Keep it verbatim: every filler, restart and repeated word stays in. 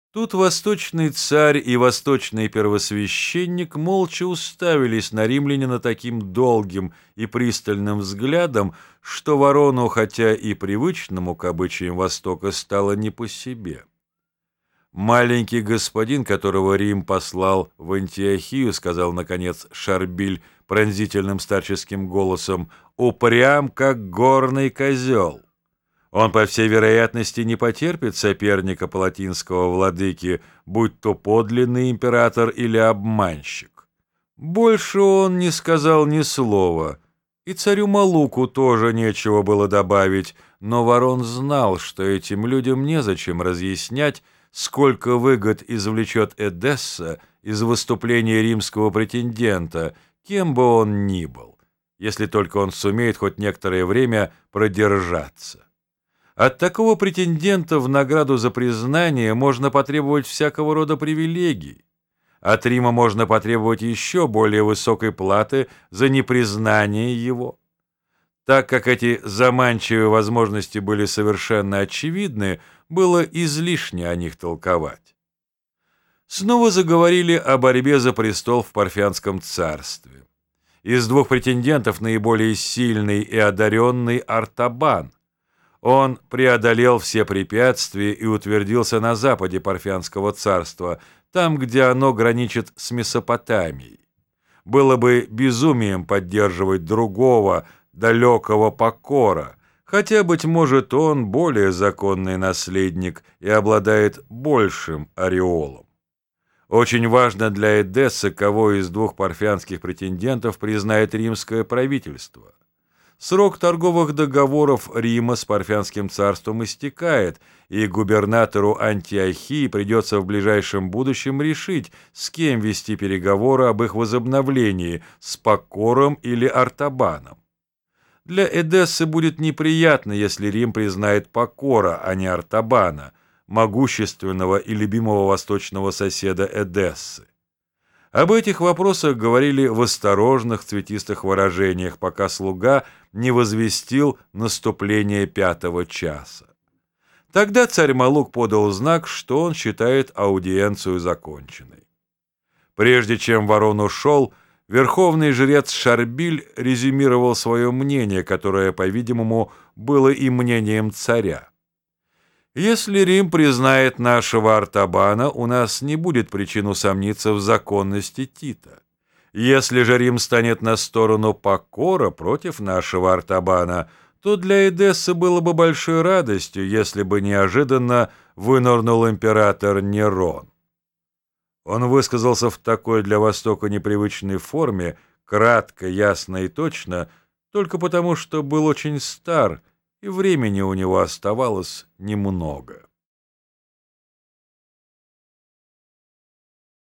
Тут восточный царь и восточный первосвященник молча уставились на римлянина таким долгим и пристальным взглядом, что Ворону, хотя и привычному к обычаям Востока, стало не по себе. «Маленький господин, которого Рим послал в Антиохию, — сказал, наконец, Шарбиль пронзительным старческим голосом, — упрям, как горный козел. Он, по всей вероятности, не потерпит соперника палатинского владыки, будь то подлинный император или обманщик. Больше он не сказал ни слова, и царю Малуку тоже нечего было добавить, но Ворон знал, что этим людям незачем разъяснять, сколько выгод извлечет Эдесса из выступления римского претендента, кем бы он ни был, если только он сумеет хоть некоторое время продержаться. От такого претендента в награду за признание можно потребовать всякого рода привилегий. От Рима можно потребовать еще более высокой платы за непризнание его. Так как эти заманчивые возможности были совершенно очевидны, было излишне о них толковать. Снова заговорили о борьбе за престол в Парфянском царстве. Из двух претендентов наиболее сильный и одаренный Артабан. Он преодолел все препятствия и утвердился на западе Парфянского царства, там, где оно граничит с Месопотамией. Было бы безумием поддерживать другого, далекого Покора, хотя, быть может, он более законный наследник и обладает большим ореолом. Очень важно для Эдессы, кого из двух парфянских претендентов признает римское правительство. Срок торговых договоров Рима с Парфянским царством истекает, и губернатору Антиохии придется в ближайшем будущем решить, с кем вести переговоры об их возобновлении, с Покором или Артабаном. Для Эдессы будет неприятно, если Рим признает Покора, а не Артабана, могущественного и любимого восточного соседа Эдессы. Об этих вопросах говорили в осторожных цветистых выражениях, пока слуга не возвестил наступление пятого часа. Тогда царь Малук подал знак, что он считает аудиенцию законченной. Прежде чем Ворон ушел, верховный жрец Шарбиль резюмировал свое мнение, которое, по-видимому, было и мнением царя. Если Рим признает нашего Артабана, у нас не будет причин усомниться в законности Тита. Если же Рим станет на сторону Покора против нашего Артабана, то для Эдессы было бы большой радостью, если бы неожиданно вынырнул император Нерон. Он высказался в такой для Востока непривычной форме, кратко, ясно и точно, только потому, что был очень стар, и времени у него оставалось немного.